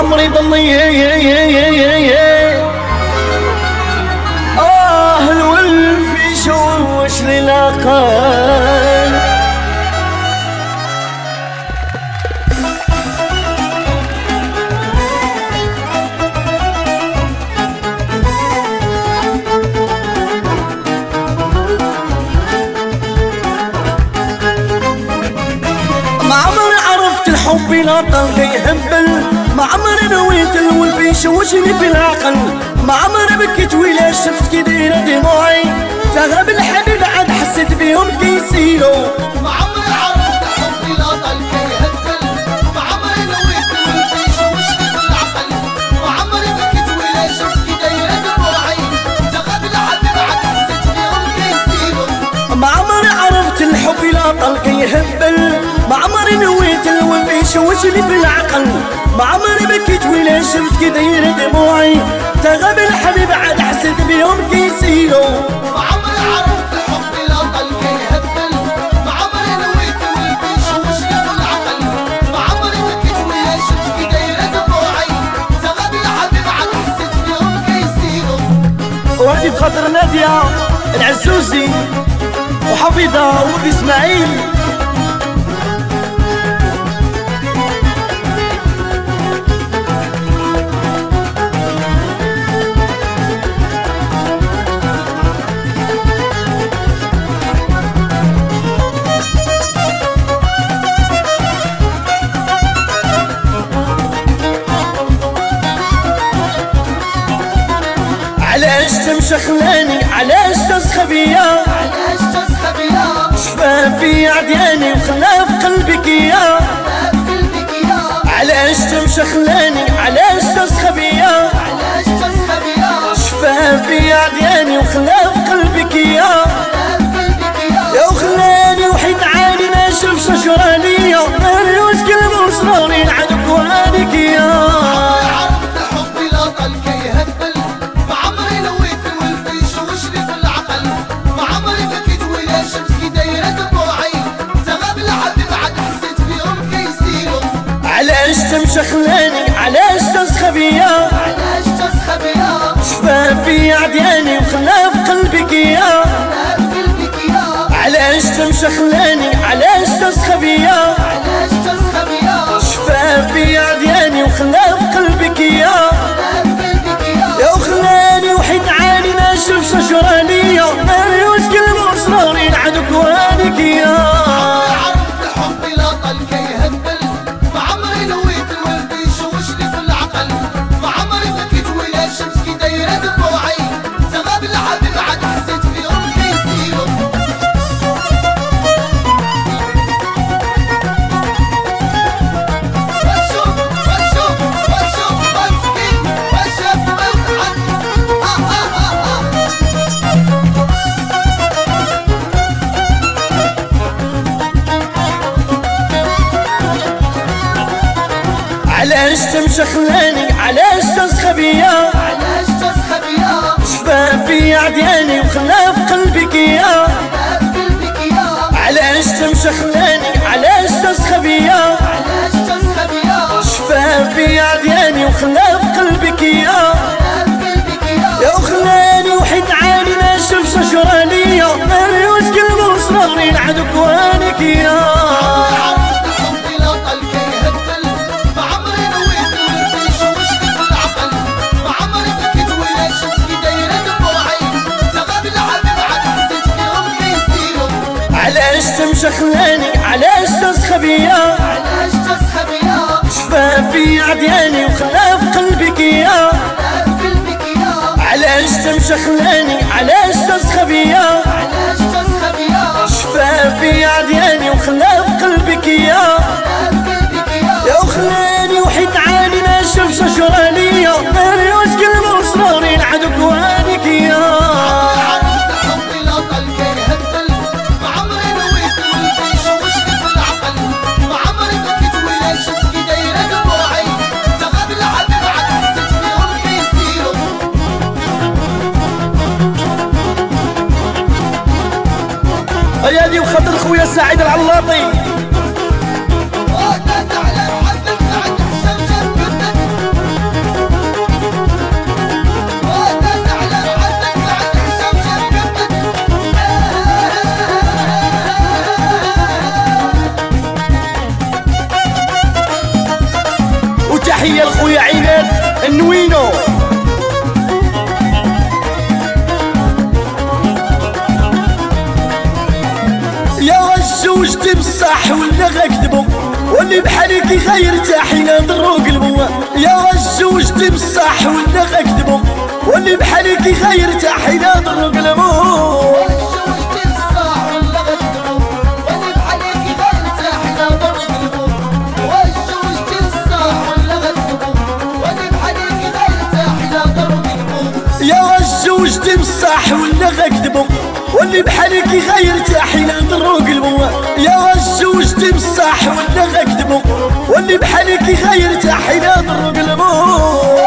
عمري ضلي الولف يشوش للعقل. ما عمري عرفت الحب لا طلق يهبل، ما عمري نويت الولف يشوشني في العقل، ما عمري بكيت ولا شفت كي دايره دموعي، تغاب الحبيب عاد حسيت بيهم كيسيلو. ما عمري عرفت الحب لا طلق يهبل، ما عمري نويت الولف يشوشني في العقل، ما عمري بكيت ولا شفت كي دايره دموعي، تغاب الحبيب عاد حسيت بيهم كيسيلو. ما عمري عرفت الحب لا طلق يهبل، ما عمري نويت الولف يشوشني في العقل، ما عمري بكيت ولا شفت كي دايره دموعي، تغاب الحبيب عاد حسيت بيهم كيسيلو. ما عمري عرفت الحب لا طلق يهبل، ما عمري نويت الولف يشوشني في العقل، ما عمري بكيت ولا شفت كي دايره دموعي، تغاب الحبيب عاد حسيت بيهم كيسيلو. وهدي بخاطر نادية العزوزي وحفيظة ولد اسماعيل. علاش تمشى خلاني، علاش تسخى بيا، علاش تسخى بيا، شفا في عدياني وخلا في قلبك يا، لا في قلبك يا. علاش تمشى خلاني، علاش تسخى بيا، علاش تسخى بيا، شفا في عدياني وخلا في قلبك يا، لا في قلبك يا. يا وخلاني وحيد عالي ما شوفش شرانية، مالي وسكن بصراري نعدك وهانك يا. عرفت الحب لا طلق يهبل، ما عمري نويت الولف يشوشني في العقل، ما عمري بكيت ولا شفت كي دايره دموعي، تغاب الحبيب عاد حسيت بيهم كيسيلو. علاش تمشى خلاني، علاش تسخى بيا، علاش تسخى بيا، شفا في عدياني وخلا في قلبك يا، لا في قلبك يا. علاش تمشى خلاني، علاش تسخى بيا، علاش تسخى بيا، شفا في عدياني وخلا في قلبك يا، لا في قلبك يا. يا وخلاني وحيد عالي ما شوفش شرانية، مالي وسكن بصراري نعدك وهانك يا. عرفت الحب لا طلق يهبل، ما عمري نويت الولف يشوشني في العقل، ما عمري بكيت ولا شفت كي دايره دموعي، تغاب الحبيب عاد حسيت بيهم كيسيلو. وشوف وشوف وشوف مسكين وشاف مضحك. علاش تمشى خلاني، علاش تسخى بيا، علاش تسخى بيا، شفا في عدياني وخلا في قلبك يا، لا في قلبك يا. علاش تمشى خلاني، علاش تسخى بيا، علاش تسخى بيا، شفا في عدياني وخلا في قلبك يا، لا في قلبك يا. يا وخلاني وحيد عالي ما شوفش شرانية، مالي وسكن بصراري نعدك وهانك يا. عرفت الحب لا طلق يهبل، ما عمري نويت الولف يشوشني في العقل، ما عمري بكيت ولا شفت كي دايره دموعي، تغاب الحبيب عاد حسيت بيهم كيسيلو. علاش تمشى خلاني، علاش تسخى بيا، علاش تسخى بيا، شفا في عدياني وخلا في قلبك يا، لا في قلبك يا. علاش تمشى خلاني، علاش تسخى بيا، علاش تسخى بيا، شفا في عدياني وخلا في قلبك يا، لا في قلبك يا. يا وخلاني وحيد عالي ما شوفش شرانية، مالي وسكن بصراري نعدك وهانك يا. عرفت الحب لا طلق يهبل، ما عمري نويت الولف يشوشني في العقل، ما عمري بكيت ولا شفت كي دايره دموعي، تغاب الحبيب عاد حسيت بيهم كيسيلو. ايادي وخاطر خويا سعيد العلاطي. النوينو. يا الزوج بصح ولا غكذبو، واللي بحالك غير تاحينا ضرو قلبو. يا الزوج بصح ولا غكذبو، واللي بحالك غير تاحينا ضرو قلبو. بصح ولا غكذبو، واللي بحالك غير تاحينا ضرو قلبو. يا الزوج بصح ولا غكذبو، واللي بحالك غير تاحينا ضرو قلبو.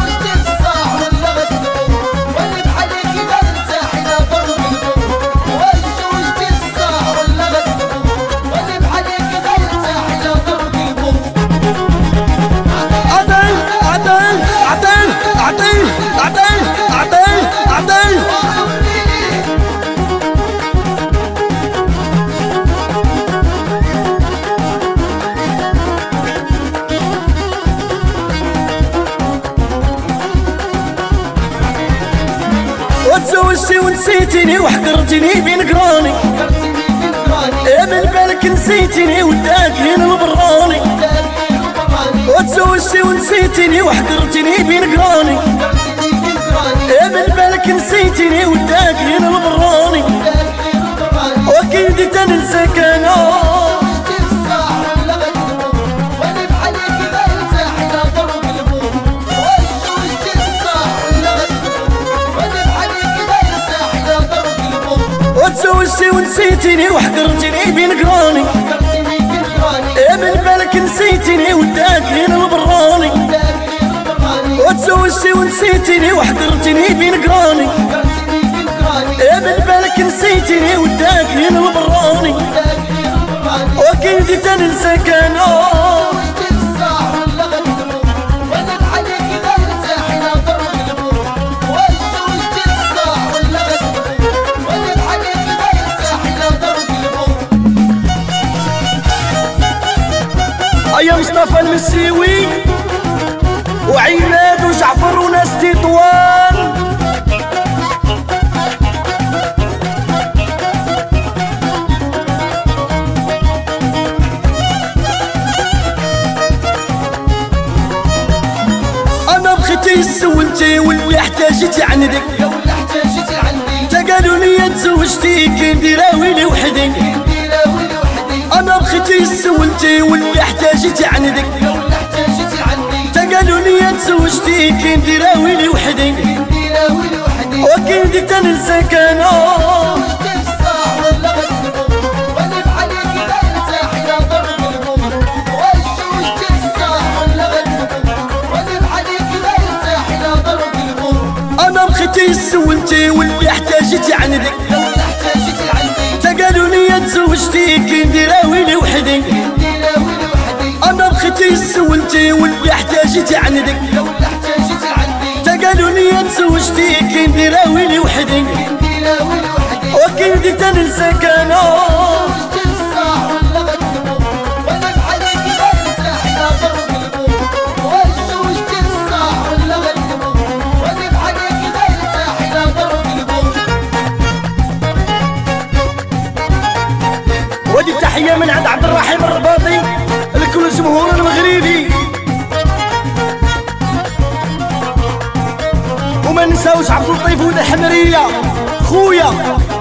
وتزوجتي ونسيتيني وحقرتيني بين قراني. يا من بالك نسيتيني وداك هنا البراني. وتزوجتي ونسيتيني وحقرتيني بين قراني. يا من بالك نسيتيني وداك هنا البراني. وكنت تنساك انا وتزوجتي ونسيتيني وحقرتيني بين قراني. يا من بالك نسيتيني وداك هنا البراني. وتزوجتي ونسيتيني وحقرتيني بين قراني. يا من بالك نسيتيني وداك هنا البراني. وكنت تنساك انا يا مصطفى المسيوي وعماد وجعفر وناس تطوان. انا بختي سولتي واللي احتاجتي عندك. تقالوا لي تزوجتي كي نديرها ويلي وحدي. انا بختي سولتي واللي احتاجتي عندك. تقالوا لي تزوجتي كي نديرها ويلي وحدي. وكنت تنساك انا انا بختي سولتي واللي احتاجتي عندك. تقالوا لي تزوجتي كي نديرها ويلي وحدي. انا بختي سولتي واللي احتاجتي عندك. تقالوا لي تزوجتي كي نديرها ويلي وحدي. وكنت تنساك انا ودي تحية من عند عبد الرحيم الرباطي لكل الجمهور المغربي. وما نساوش عبد اللطيف ولد الحمرية خويا.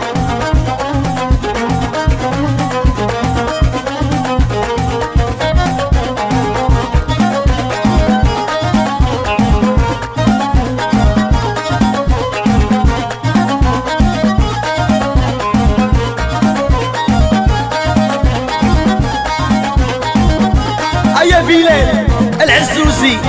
يا بلال العزوزي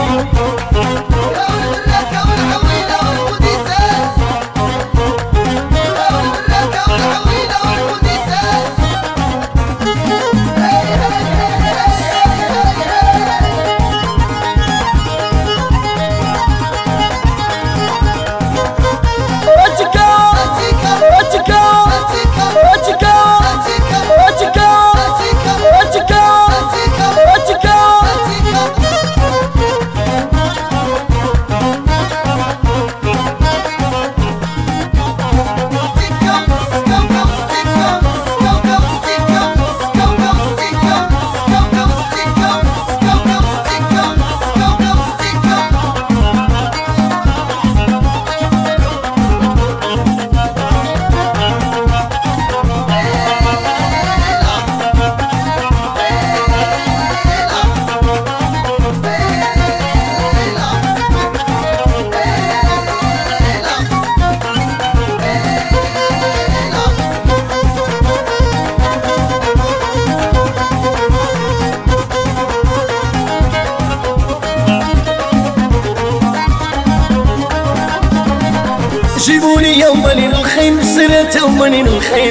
جيبوني يا مالين الخيل سرت مالين الخيل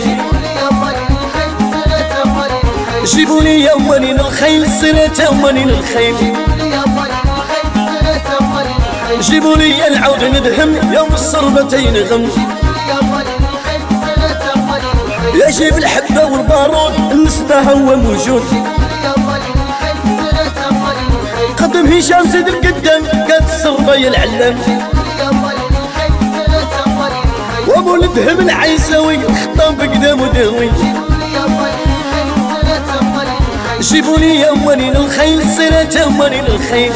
جيبوني يا مالين الخيل سرت مالين الخيل جيبوني العود ندهم يوم الصربتين غم يجيب الحبة والبارود النسبة هو موجود قدم هشام زيد القدام قد الصربة العلم ومولدهم العيسوي خطام بقدام وداوي جيبوني يا مالين الخيل سرت مالين الخيل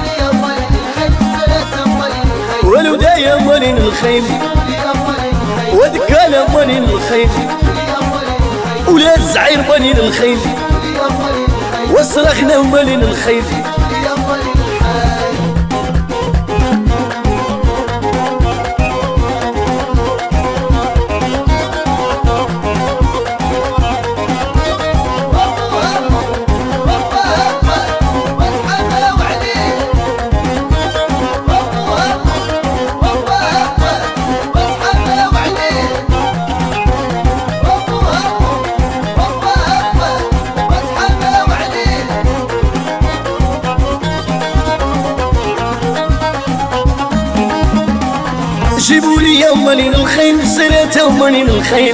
ولودا يا مالين الخيل وذكال مالين الخيل ولاد زعير مالين الخيل وصرخنا مالين الخيل جيبولي يا مالين الخيل سرت مالين الخيل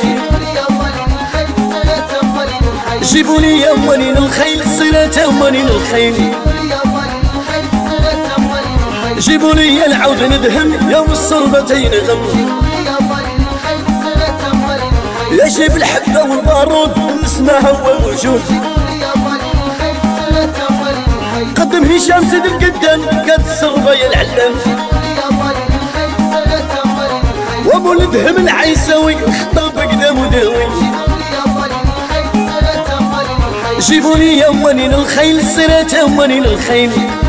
جيبولي يا مالين الخيل سرت مالين الخيل جيبولي العود ندهم يوم الصربتين غم يجيب الحبة والبارود نسمع هو موجود قدم هشام زيد القدام قد الصربة العلم ومولدهم العيسوي خطاب بقدام وداوي جيبوني يا مالين الخيل سرت مالين الخيل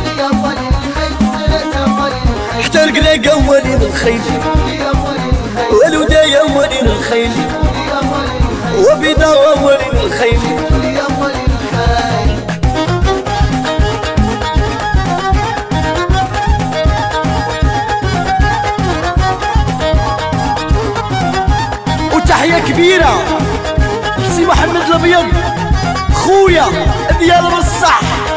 حتى القلاقة مالين الخيل ولودا يا مالين الخيل وبيضاء مالين الخيل تحية كبيرة سي محمد الابيض خويا ديال بصح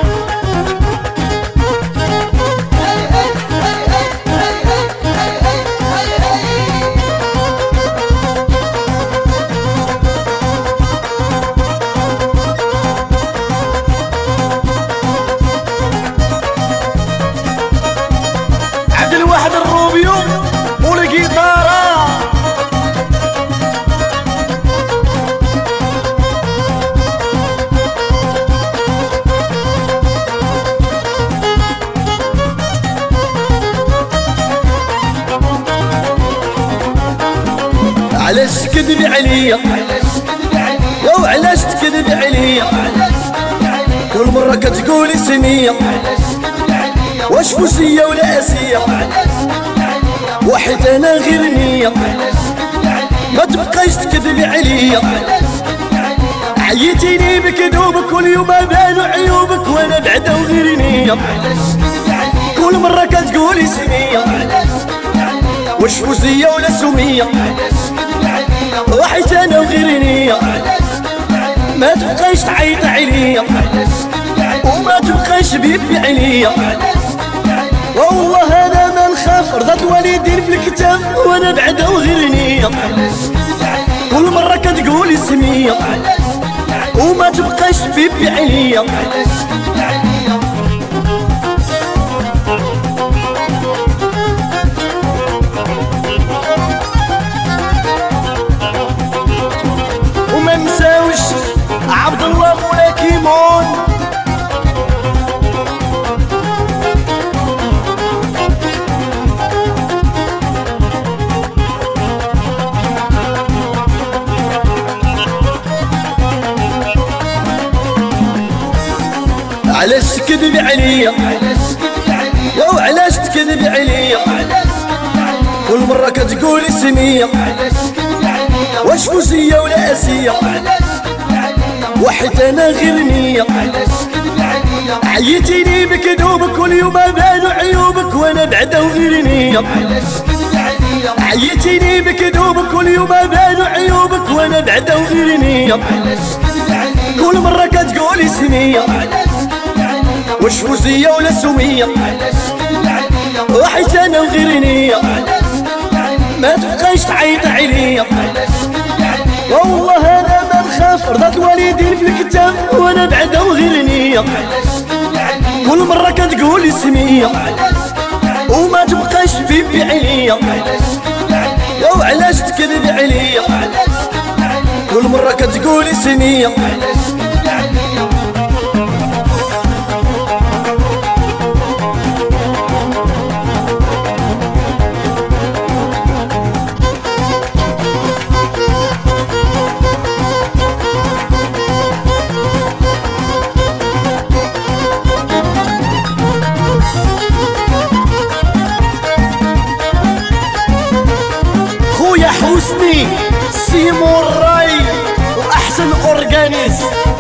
عبد الواحد الروبيو والقيطارة علاش تكذب عليا يا علاش تكذب عليا كل مرة كتقولي سمية واش فوسية ولا اسية وحيت انا غير نية ما تبقايش تكذب عليا عيتيني بكذوبك واليوم بانوا عيوبك وانا بعدا وغير نية كل مرة كتقولي سمية واش فوسية ولا سمية وحيت انا وغير نية ما تبقايش تعيط عليا وما تبقايش بيبي عليا والله انا ما نخاف رضات والدين في الكتاب وانا بعدا وغير نية كل مرة كتقولي سمية وما تبقايش بيبي عليا وما مساوش عبد الله مولا كيمون علاش تكذب عليا يا علاش تكذب عليا كل مرة كتقولي سمية واش فوزية ولا اسية وحيت انا غير نية عيتيني بكذوبك واليوم بانوا عيوبك وانا بعدا وغير نية عيتيني بكذوبك واليوم بانوا عيوبك وانا بعدا وغير نية. كل مرة كتقولي سمية واش فوزية ولا سمية، وحيت انا وغير نية ما تبقايش تعيط عليا. والله انا ما نخاف رضا الوالدين في الكتاب وانا بعدا وغير نية. كل مرة كتقولي سمية وما تبقاش بيبي عليا، وعلاش تكذب عليا؟ كل مرة كتقولي سمية. خويا حسني سيمو الراي واحسن اورغانيز.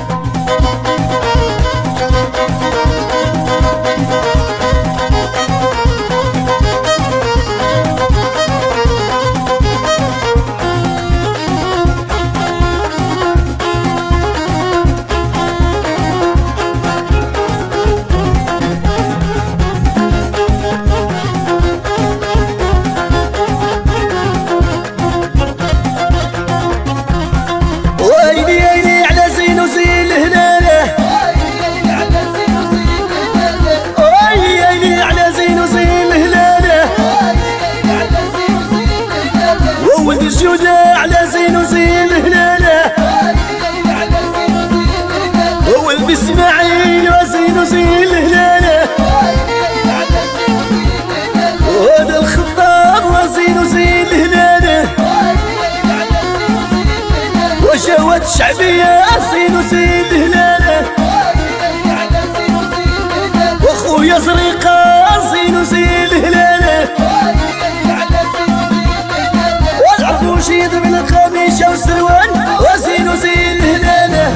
الجودة على زين وزين هلاله، وولد اسماعيل وزين وزين هلاله، وهذا الخطاب وزين وزين هلاله، وجواد الشعبية زين وزين هلاله، واخويا زريقة زين وزين هلاله، وشيد من الخميشة والسروال وزين وزين هلاله.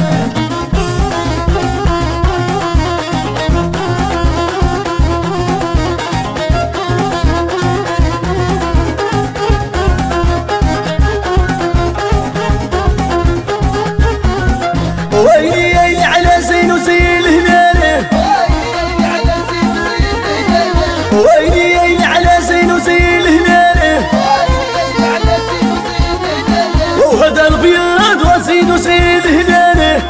ويلي يلي على زين وزين هلاله، ويلي يلي على زين وزين هلاله، وهذا البيض وزين وزين هلاله،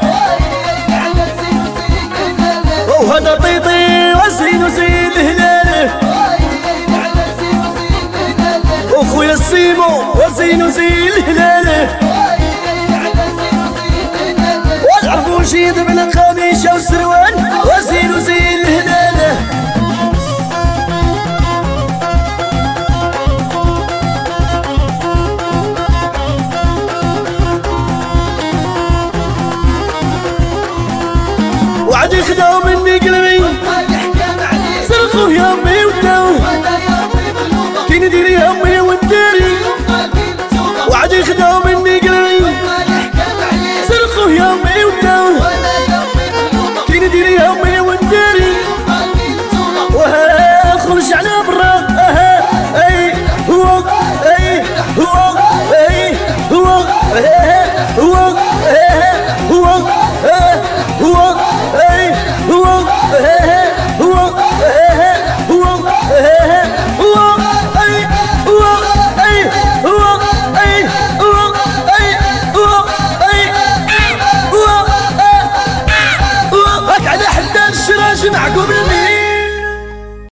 وهذا طيطي وزين وزين هلاله، وخويا السيمو وزين وزين هلاله، وعرفوا شيد من الخميشة والسروال وزين وزين هلاله.